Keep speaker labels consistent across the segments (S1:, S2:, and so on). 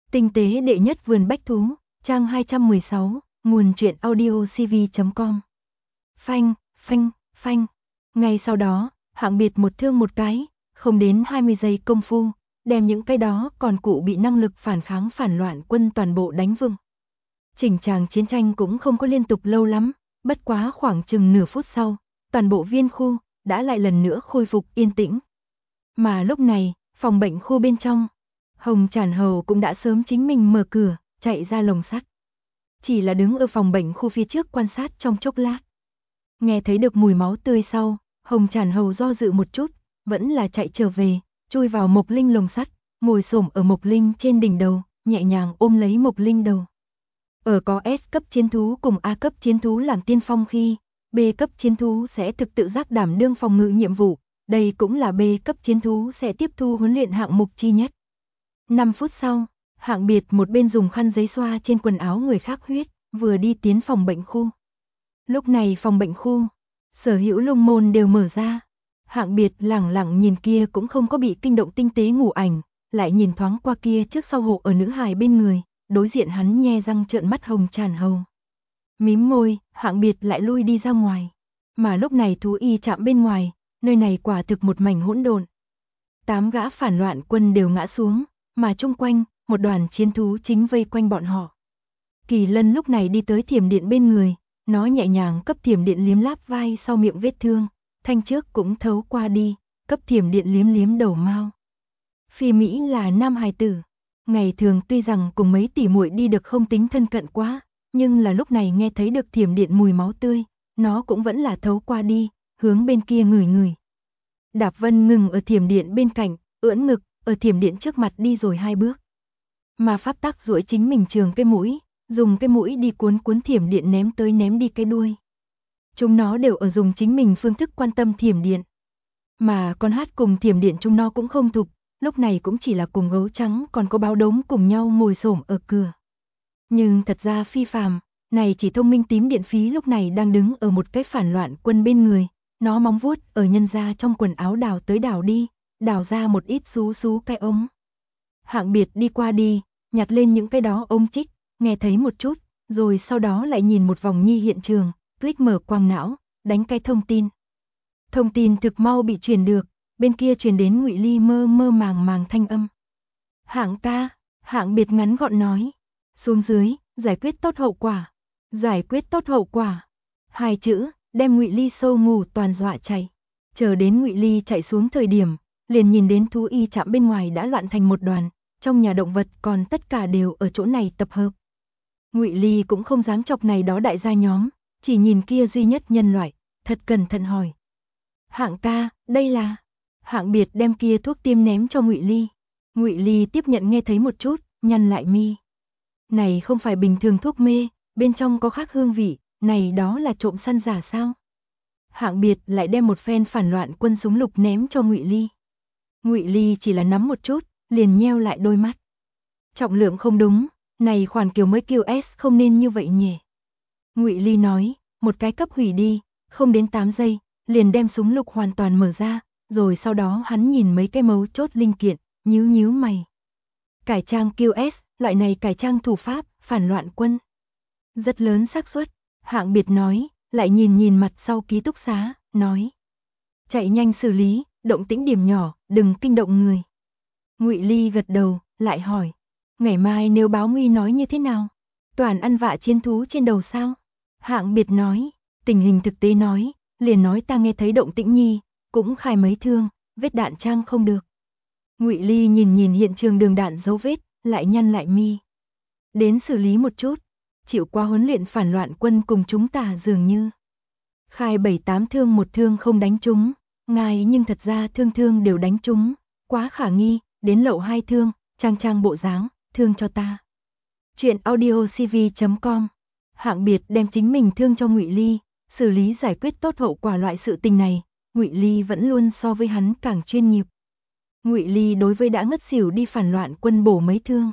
S1: Tinh tế đệ nhất vườn bách thú, trang 216, nguồn truyện audio cv.com. Phanh, phanh, phanh. Ngay sau đó, Hạng Biệt một thương một cái, không đến 20 giây công phu, đem những cái đó còn cụ bị năng lực phản kháng phản loạn quân toàn bộ đánh vừng. Chỉnh tràng chiến tranh cũng không có liên tục lâu lắm, bất quá khoảng chừng nửa phút sau, toàn bộ viên khu đã lại lần nữa khôi phục yên tĩnh. Mà lúc này, phòng bệnh khu bên trong, Hồng Trản Hầu cũng đã sớm chính mình mở cửa, chạy ra lồng sắt. Chỉ là đứng ở phòng bệnh khu phía trước quan sát trong chốc lát. Nghe thấy được mùi máu tươi sau, Hồng Trản Hầu do dự một chút, vẫn là chạy trở về, chui vào Mộc Linh lồng sắt, ngồi xổm ở Mộc Linh trên đỉnh đầu, nhẹ nhàng ôm lấy Mộc Linh đầu. Ở có S cấp chiến thú cùng A cấp chiến thú làm tiên phong khi, B cấp chiến thú sẽ thực tự giác đảm đương phòng ngự nhiệm vụ, đây cũng là B cấp chiến thú sẽ tiếp thu huấn luyện hạng mục chi nhất. 5 phút sau, Hạng Biệt một bên dùng khăn giấy xoa trên quần áo người khác huyết, vừa đi tiến phòng bệnh khu. Lúc này phòng bệnh khu, sở hữu lung môn đều mở ra. Hạng Biệt lẳng lặng nhìn kia cũng không có bị kinh động tinh tế ngủ ảnh, lại nhìn thoáng qua kia trước sau hộ ở nữ hài bên người, đối diện hắn nhe răng trợn mắt Hồng Trản Hầu. Mím môi, Hạng Biệt lại lui đi ra ngoài. Mà lúc này thú y trạm bên ngoài, nơi này quả thực một mảnh hỗn độn. 8 gã phản loạn quân đều ngã xuống, mà chung quanh, một đoàn chiến thú chính vây quanh bọn họ. Kỳ Lân lúc này đi tới Thiểm Điện bên người, nó nhẹ nhàng cấp Thiểm Điện liếm láp vai sau miệng vết thương, thanh trước cũng thấu qua đi, cấp Thiểm Điện liếm liếm đầu mao. Phi Mỹ là nam hài tử, ngày thường tuy rằng cùng mấy tỷ muội đi được không tính thân cận quá, nhưng là lúc này nghe thấy được Thiểm Điện mùi máu tươi, nó cũng vẫn là thấu qua đi, hướng bên kia ngửi ngửi. Đạp Vân ngừng ở Thiểm Điện bên cạnh, ưỡn ngực, ở Thiểm Điện trước mặt đi rồi 2 bước. Mà pháp tắc duỗi chính mình trường cái mũi, dùng cái mũi đi cuốn cuốn Thiểm Điện ném tới ném đi cái đuôi. Chúng nó đều ở dùng chính mình phương thức quan tâm Thiểm Điện. Mà con hát cùng Thiểm Điện chúng nó cũng không thục, lúc này cũng chỉ là cùng gấu trắng còn có báo đống cùng nhau ngồi xổm ở cửa. Nhưng thật ra phi phàm, này chỉ thông minh tím điện phí lúc này đang đứng ở một cái phản loạn quân bên người, nó móng vuốt ở nhân ra trong quần áo đào tới đào đi, đào ra một ít xú xú cái ống. Hạng Biệt đi qua đi, nhặt lên những cái đó ống trích, nghe thấy một chút, rồi sau đó lại nhìn một vòng nhi hiện trường, click mở quang não, đánh cái thông tin. Thông tin thực mau bị truyền được, bên kia truyền đến Ngụy Ly mơ mơ màng màng thanh âm. Hạng ca, Hạng Biệt ngắn gọn nói, xuống dưới, giải quyết tốt hậu quả. Giải quyết tốt hậu quả. 2 chữ, đem Ngụy Ly sâu ngủ toàn dọa chạy. Chờ đến Ngụy Ly chạy xuống thời điểm, liền nhìn đến thú y trạm bên ngoài đã loạn thành một đoàn, trong nhà động vật còn tất cả đều ở chỗ này tập hợp. Ngụy Ly cũng không dám chọc này đó đại gia nhóm, chỉ nhìn kia duy nhất nhân loại, thật cẩn thận hỏi. Hạng ca, đây là... Hạng Biệt đem kia thuốc tiêm ném cho Ngụy Ly. Ngụy Ly tiếp nhận nghe thấy một chút, nhăn lại mi. Này không phải bình thường thuốc mê, bên trong có khác hương vị, này đó là trộm săn giả sao? Hạng Biệt lại đem một phen phản loạn quân súng lục ném cho Ngụy Ly. Ngụy Ly chỉ là nắm một chút, liền nheo lại đôi mắt. Trọng lượng không đúng, này khoản kiều mới kiều S không nên như vậy nhỉ. Ngụy Ly nói, một cái cấp hủy đi, không đến 8 giây, liền đem súng lục hoàn toàn mở ra, rồi sau đó hắn nhìn mấy cái mấu chốt linh kiện, nhíu nhíu mày. Cải trang kiều S, loại này cải trang thủ pháp, phản loạn quân. Rất lớn xác suất, Hạng Biệt nói, lại nhìn nhìn mặt sau ký túc xá, nói. Chạy nhanh xử lý, động tĩnh điểm nhỏ, đừng kinh động người. Ngụy Ly gật đầu, lại hỏi. Ngày mai nếu báo nguy nói như thế nào? Toàn ăn vạ chiến thú trên đầu sao? Hạng Biệt nói, tình hình thực tế nói, liền nói ta nghe thấy động tĩnh nhi, cũng khai mấy thương, vết đạn trang không được. Ngụy Ly nhìn nhìn hiện trường đường đạn dấu vết, lại nhăn lại mi. Đến xử lý một chút, chịu qua huấn luyện phản loạn quân cùng chúng ta dường như. Khai 7-8 thương một thương không đánh trúng, ngài nhưng thật ra thương thương đều đánh trúng, quá khả nghi, đến lậu 2 thương, trang bộ dáng, thương cho ta. Chuyện audio cv.com. Hạng Biệt đem chính mình thương cho Ngụy Ly, xử lý giải quyết tốt hậu quả loại sự tình này, Ngụy Ly vẫn luôn so với hắn càng chuyên nghiệp. Ngụy Ly đối với đã ngất xỉu đi phản loạn quân bổ mấy thương.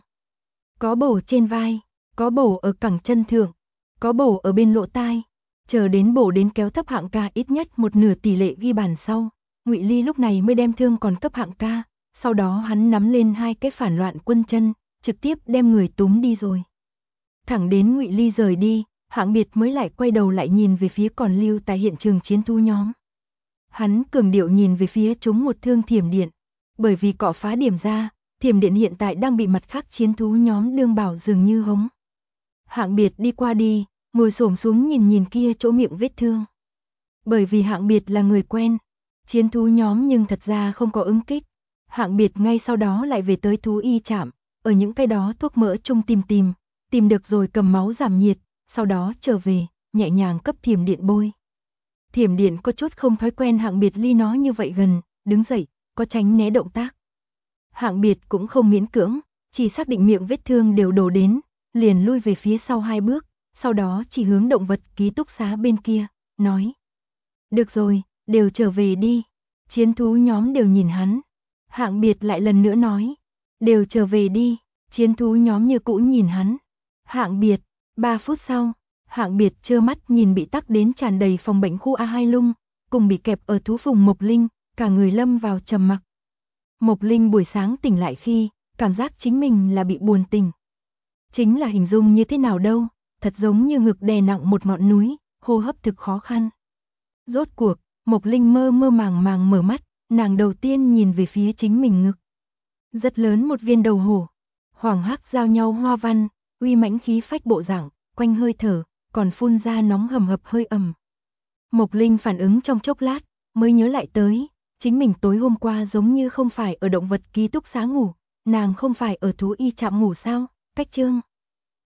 S1: Có bổ trên vai, có bổ ở cẳng chân thượng, có bổ ở bên lỗ tai, chờ đến bổ đến kéo thấp Hạng ca ít nhất một nửa tỷ lệ ghi bàn sau, Ngụy Ly lúc này mới đem thương còn cấp Hạng ca, sau đó hắn nắm lên 2 cái phản loạn quân chân, trực tiếp đem người túm đi rồi. Thẳng đến Ngụy Ly rời đi, Hạng Biệt mới lại quay đầu lại nhìn về phía còn lưu tại hiện trường chiến thú nhóm. Hắn cường điệu nhìn về phía chúng một thương thiểm điện, bởi vì cọ phá điểm ra, thiểm điện hiện tại đang bị mặt khác chiến thú nhóm đương bảo dường như hống. Hạng Biệt đi qua đi, ngồi xổm xuống nhìn nhìn kia chỗ miệng vết thương. Bởi vì Hạng Biệt là người quen, chiến thú nhóm nhưng thật ra không có ứng kích. Hạng Biệt ngay sau đó lại về tới thú y trạm, ở những cái đó thuốc mỡ chung tìm được rồi cầm máu giảm nhiệt, sau đó trở về, nhẹ nhàng cấp thiểm điện bôi. Thiểm điện có chút không thói quen Hạng Biệt ly nó như vậy gần, đứng dậy, có tránh né động tác. Hạng Biệt cũng không miễn cưỡng, chỉ xác định miệng vết thương đều đổ đến, liền lui về phía sau 2 bước, sau đó chỉ hướng động vật ký túc xá bên kia, nói. Được rồi, đều trở về đi. Chiến thú nhóm đều nhìn hắn. Hạng Biệt lại lần nữa nói. Đều trở về đi. Chiến thú nhóm như cũ nhìn hắn. Hạng Biệt, 3 phút sau, Hạng Biệt trơ mắt nhìn bị tắc đến tràn đầy phòng bệnh khu A2 lung, cùng bị kẹp ở thú phùng Mộc Linh, cả người lâm vào trầm mặc. Mộc Linh buổi sáng tỉnh lại khi, cảm giác chính mình là bị buồn tỉnh. Chính là hình dung như thế nào đâu, thật giống như ngực đè nặng một ngọn núi, hô hấp thực khó khăn. Rốt cuộc, Mộc Linh mơ mơ màng mở mắt, nàng đầu tiên nhìn về phía chính mình ngực. Rất lớn một viên đầu hổ, hoàng hắc giao nhau hoa văn, uy mãnh khí phách bộ dạng, quanh hơi thở, còn phun ra nóng hầm hập hơi ẩm. Mộc Linh phản ứng trong chốc lát, mới nhớ lại tới, chính mình tối hôm qua giống như không phải ở động vật ký túc xá ngủ, nàng không phải ở thú y trạm ngủ sao, cách chương.